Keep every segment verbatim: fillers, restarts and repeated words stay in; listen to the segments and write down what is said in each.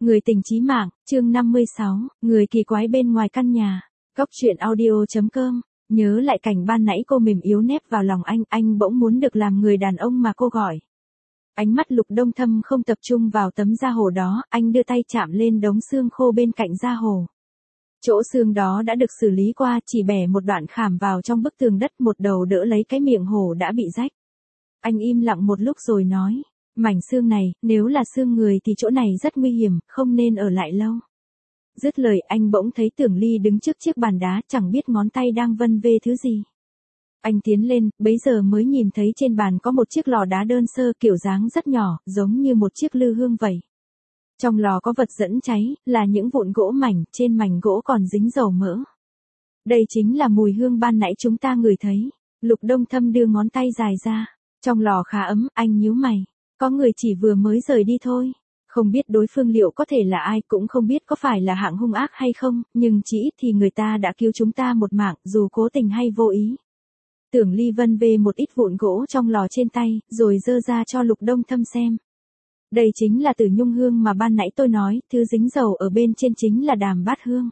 Người tình chí mạng, chương năm mươi sáu, người kỳ quái bên ngoài căn nhà. Góc truyện audio.com. Nhớ lại cảnh ban nãy cô mềm yếu nép vào lòng anh, anh bỗng muốn được làm người đàn ông mà cô gọi. Ánh mắt Lục Đông Thâm không tập trung vào tấm da hồ đó, anh đưa tay chạm lên đống xương khô bên cạnh da hồ. Chỗ xương đó đã được xử lý qua, chỉ bẻ một đoạn khảm vào trong bức tường đất, một đầu đỡ lấy cái miệng hổ đã bị rách. Anh im lặng một lúc rồi nói, mảnh xương này, nếu là xương người thì chỗ này rất nguy hiểm, không nên ở lại lâu. Dứt lời anh bỗng thấy Tưởng Ly đứng trước chiếc bàn đá, chẳng biết ngón tay đang vân vê thứ gì. Anh tiến lên, bấy giờ mới nhìn thấy trên bàn có một chiếc lò đá đơn sơ kiểu dáng rất nhỏ, giống như một chiếc lư hương vậy. Trong lò có vật dẫn cháy, là những vụn gỗ mảnh, trên mảnh gỗ còn dính dầu mỡ. Đây chính là mùi hương ban nãy chúng ta ngửi thấy. Lục Đông Thâm đưa ngón tay dài ra. Trong lò khá ấm, anh nhíu mày. Có người chỉ vừa mới rời đi thôi. Không biết đối phương liệu có thể là ai, cũng không biết có phải là hạng hung ác hay không, nhưng chỉ ít thì người ta đã cứu chúng ta một mạng, dù cố tình hay vô ý. Tưởng Ly vân vê một ít vụn gỗ trong lò trên tay, rồi dơ ra cho Lục Đông Thâm xem. Đây chính là Tử Nhung hương mà ban nãy tôi nói, thứ dính dầu ở bên trên chính là đàm bát hương.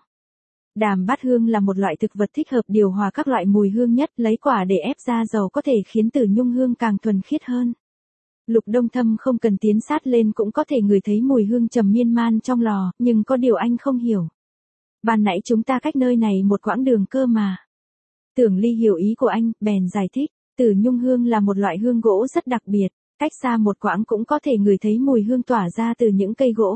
Đàm bát hương là một loại thực vật thích hợp điều hòa các loại mùi hương nhất, lấy quả để ép ra dầu có thể khiến Tử Nhung hương càng thuần khiết hơn. Lục Đông Thâm không cần tiến sát lên cũng có thể ngửi thấy mùi hương trầm miên man trong lò, nhưng có điều anh không hiểu. Ban nãy chúng ta cách nơi này một quãng đường cơ mà. Tưởng Ly hiểu ý của anh, bèn giải thích, Tử Nhung hương là một loại hương gỗ rất đặc biệt, cách xa một quãng cũng có thể ngửi thấy mùi hương tỏa ra từ những cây gỗ.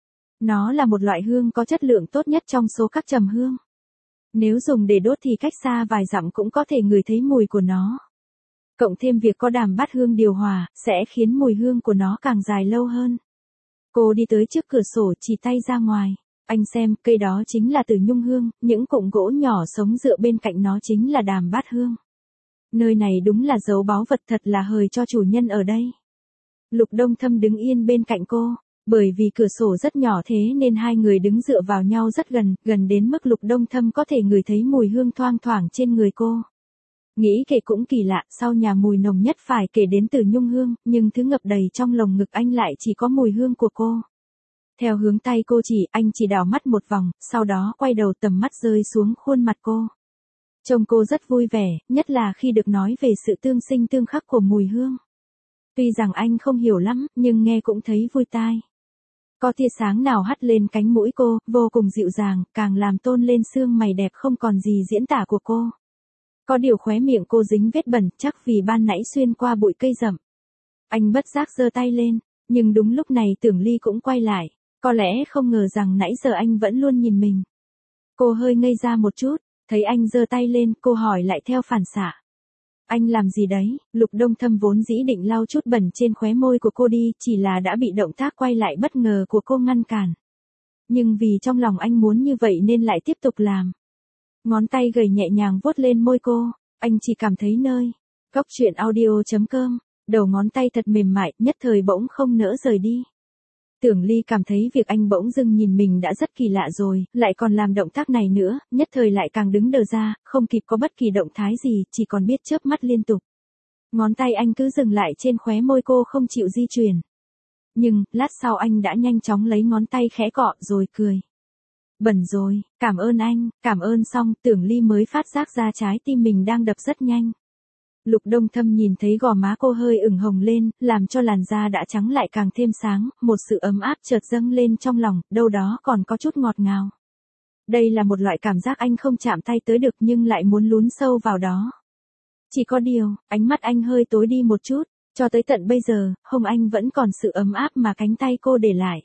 Nó là một loại hương có chất lượng tốt nhất trong số các trầm hương. Nếu dùng để đốt thì cách xa vài dặm cũng có thể ngửi thấy mùi của nó. Cộng thêm việc có đàm bát hương điều hòa, sẽ khiến mùi hương của nó càng dài lâu hơn. Cô đi tới trước cửa sổ chỉ tay ra ngoài. Anh xem, cây đó chính là Tử Nhung hương, những cụm gỗ nhỏ sống dựa bên cạnh nó chính là đàm bát hương. Nơi này đúng là dấu báu vật, thật là hời cho chủ nhân ở đây. Lục Đông Thâm đứng yên bên cạnh cô. Bởi vì cửa sổ rất nhỏ thế nên hai người đứng dựa vào nhau rất gần, gần đến mức Lục Đông Thâm có thể ngửi thấy mùi hương thoang thoảng trên người cô. Nghĩ kể cũng kỳ lạ, sau nhà mùi nồng nhất phải kể đến Tử Nhung hương, nhưng thứ ngập đầy trong lồng ngực anh lại chỉ có mùi hương của cô. Theo hướng tay cô chỉ, anh chỉ đảo mắt một vòng, sau đó quay đầu tầm mắt rơi xuống khuôn mặt cô. Trông cô rất vui vẻ, nhất là khi được nói về sự tương sinh tương khắc của mùi hương. Tuy rằng anh không hiểu lắm, nhưng nghe cũng thấy vui tai. Có tia sáng nào hắt lên cánh mũi cô, vô cùng dịu dàng, càng làm tôn lên xương mày đẹp không còn gì diễn tả của cô. Có điều khóe miệng cô dính vết bẩn, chắc vì ban nãy xuyên qua bụi cây rậm. Anh bất giác giơ tay lên, nhưng đúng lúc này Tưởng Ly cũng quay lại, có lẽ không ngờ rằng nãy giờ anh vẫn luôn nhìn mình. Cô hơi ngây ra một chút, thấy anh giơ tay lên, cô hỏi lại theo phản xạ. Anh làm gì đấy? Lục Đông Thâm vốn dĩ định lau chút bẩn trên khóe môi của cô đi, chỉ là đã bị động tác quay lại bất ngờ của cô ngăn cản. Nhưng vì trong lòng anh muốn như vậy nên lại tiếp tục làm. Ngón tay gầy nhẹ nhàng vuốt lên môi cô, anh chỉ cảm thấy nơi. Góc truyện audio.com, đầu ngón tay thật mềm mại, nhất thời bỗng không nỡ rời đi. Tưởng Ly cảm thấy việc anh bỗng dưng nhìn mình đã rất kỳ lạ rồi, lại còn làm động tác này nữa, nhất thời lại càng đứng đờ ra, không kịp có bất kỳ động thái gì, chỉ còn biết chớp mắt liên tục. Ngón tay anh cứ dừng lại trên khóe môi cô không chịu di chuyển. Nhưng, lát sau anh đã nhanh chóng lấy ngón tay khẽ cọ rồi cười. Bẩn rồi, cảm ơn anh, cảm ơn xong, Tưởng Ly mới phát giác ra trái tim mình đang đập rất nhanh. Lục Đông Thâm nhìn thấy gò má cô hơi ửng hồng lên, làm cho làn da đã trắng lại càng thêm sáng, một sự ấm áp chợt dâng lên trong lòng, đâu đó còn có chút ngọt ngào. Đây là một loại cảm giác anh không chạm tay tới được nhưng lại muốn lún sâu vào đó. Chỉ có điều, ánh mắt anh hơi tối đi một chút, cho tới tận bây giờ, hông anh vẫn còn sự ấm áp mà cánh tay cô để lại.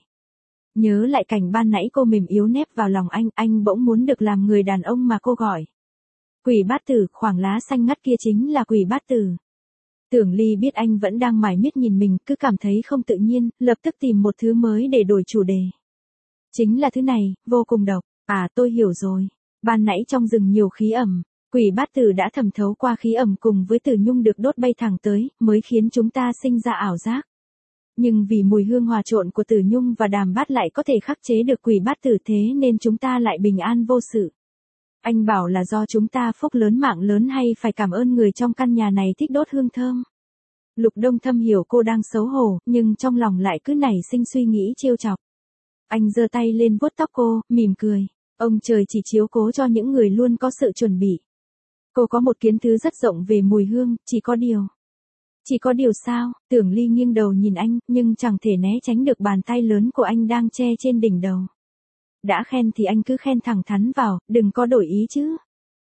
Nhớ lại cảnh ban nãy cô mềm yếu nép vào lòng anh, anh bỗng muốn được làm người đàn ông mà cô gọi. Quỷ bát tử, khoảng lá xanh ngắt kia chính là quỷ bát tử. Tưởng Ly biết anh vẫn đang mải miết nhìn mình, cứ cảm thấy không tự nhiên, lập tức tìm một thứ mới để đổi chủ đề. Chính là thứ này, vô cùng độc. À, tôi hiểu rồi. Ban nãy trong rừng nhiều khí ẩm, quỷ bát tử đã thẩm thấu qua khí ẩm cùng với Tử Nhung được đốt bay thẳng tới, mới khiến chúng ta sinh ra ảo giác. Nhưng vì mùi hương hòa trộn của Tử Nhung và đàm bát lại có thể khắc chế được quỷ bát tử, thế nên chúng ta lại bình an vô sự. Anh bảo là do chúng ta phúc lớn mạng lớn hay phải cảm ơn người trong căn nhà này thích đốt hương thơm. Lục Đông Thâm hiểu cô đang xấu hổ, nhưng trong lòng lại cứ nảy sinh suy nghĩ trêu chọc. Anh giơ tay lên vuốt tóc cô, mỉm cười. Ông trời chỉ chiếu cố cho những người luôn có sự chuẩn bị. Cô có một kiến thức rất rộng về mùi hương, chỉ có điều. Chỉ có điều sao? Tưởng Ly nghiêng đầu nhìn anh, nhưng chẳng thể né tránh được bàn tay lớn của anh đang che trên đỉnh đầu. Đã khen thì anh cứ khen thẳng thắn vào, đừng có đổi ý chứ.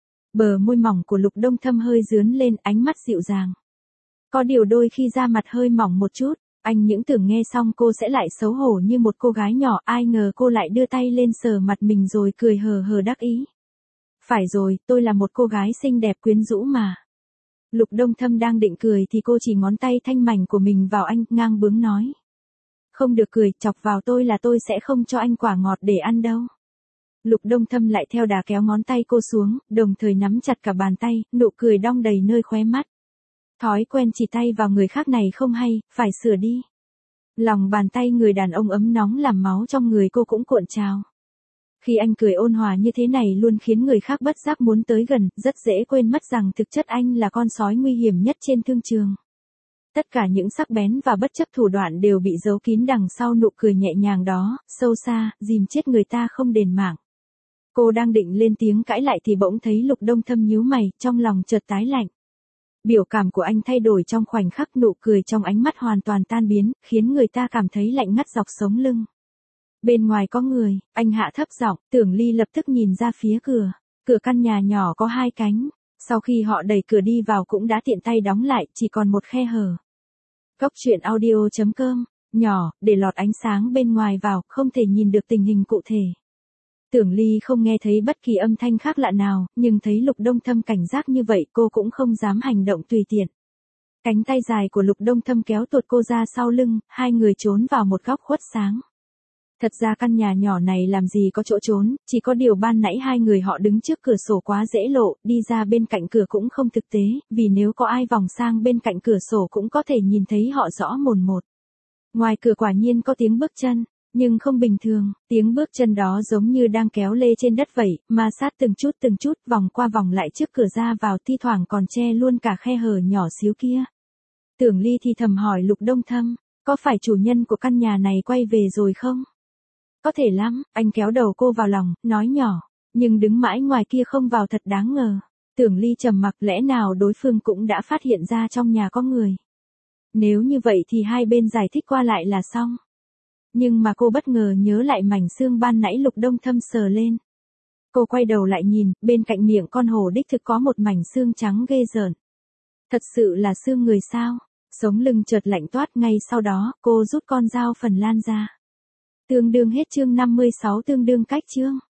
Bờ môi mỏng của Lục Đông Thâm hơi dướn lên, ánh mắt dịu dàng. Có điều đôi khi da mặt hơi mỏng một chút, anh những tưởng nghe xong cô sẽ lại xấu hổ như một cô gái nhỏ, ai ngờ cô lại đưa tay lên sờ mặt mình rồi cười hờ hờ đắc ý. Phải rồi, tôi là một cô gái xinh đẹp quyến rũ mà. Lục Đông Thâm đang định cười thì cô chỉ ngón tay thanh mảnh của mình vào anh, ngang bướng nói. Không được cười, chọc vào tôi là tôi sẽ không cho anh quả ngọt để ăn đâu. Lục Đông Thâm lại theo đà kéo ngón tay cô xuống, đồng thời nắm chặt cả bàn tay, nụ cười đong đầy nơi khóe mắt. Thói quen chỉ tay vào người khác này không hay, phải sửa đi. Lòng bàn tay người đàn ông ấm nóng làm máu trong người cô cũng cuộn trào. Khi anh cười ôn hòa như thế này luôn khiến người khác bất giác muốn tới gần, rất dễ quên mất rằng thực chất anh là con sói nguy hiểm nhất trên thương trường. Tất cả những sắc bén và bất chấp thủ đoạn đều bị giấu kín đằng sau nụ cười nhẹ nhàng đó, sâu xa, dìm chết người ta không đền mạng. Cô đang định lên tiếng cãi lại thì bỗng thấy Lục Đông Thâm nhíu mày, trong lòng chợt tái lạnh. Biểu cảm của anh thay đổi trong khoảnh khắc, nụ cười trong ánh mắt hoàn toàn tan biến, khiến người ta cảm thấy lạnh ngắt dọc sống lưng. Bên ngoài có người, anh hạ thấp giọng, Tưởng Ly lập tức nhìn ra phía cửa. Cửa căn nhà nhỏ có hai cánh. Sau khi họ đẩy cửa đi vào cũng đã tiện tay đóng lại, chỉ còn một khe hở. Góc truyện audio chấm com, nhỏ, để lọt ánh sáng bên ngoài vào, không thể nhìn được tình hình cụ thể. Tưởng Ly không nghe thấy bất kỳ âm thanh khác lạ nào, nhưng thấy Lục Đông Thâm cảnh giác như vậy cô cũng không dám hành động tùy tiện. Cánh tay dài của Lục Đông Thâm kéo tuột cô ra sau lưng, hai người trốn vào một góc khuất sáng. Thật ra căn nhà nhỏ này làm gì có chỗ trốn, chỉ có điều ban nãy hai người họ đứng trước cửa sổ quá dễ lộ, đi ra bên cạnh cửa cũng không thực tế, vì nếu có ai vòng sang bên cạnh cửa sổ cũng có thể nhìn thấy họ rõ mồn một. Ngoài cửa quả nhiên có tiếng bước chân, nhưng không bình thường, tiếng bước chân đó giống như đang kéo lê trên đất vậy, ma sát từng chút từng chút, vòng qua vòng lại trước cửa ra vào, thi thoảng còn che luôn cả khe hở nhỏ xíu kia. Tưởng Ly thì thầm hỏi Lục Đông Thâm, có phải chủ nhân của căn nhà này quay về rồi không? Có thể lắm, anh kéo đầu cô vào lòng, nói nhỏ, nhưng đứng mãi ngoài kia không vào thật đáng ngờ. Tưởng Ly trầm mặc, lẽ nào đối phương cũng đã phát hiện ra trong nhà có người. Nếu như vậy thì hai bên giải thích qua lại là xong. Nhưng mà cô bất ngờ nhớ lại mảnh xương ban nãy Lục Đông Thâm sờ lên. Cô quay đầu lại nhìn, bên cạnh miệng con hổ đích thực có một mảnh xương trắng ghê rợn. Thật sự là xương người sao? Sống lưng chợt lạnh toát, ngay sau đó, cô rút con dao phần lan ra. Tương đương hết chương năm mươi sáu, tương đương cách chương.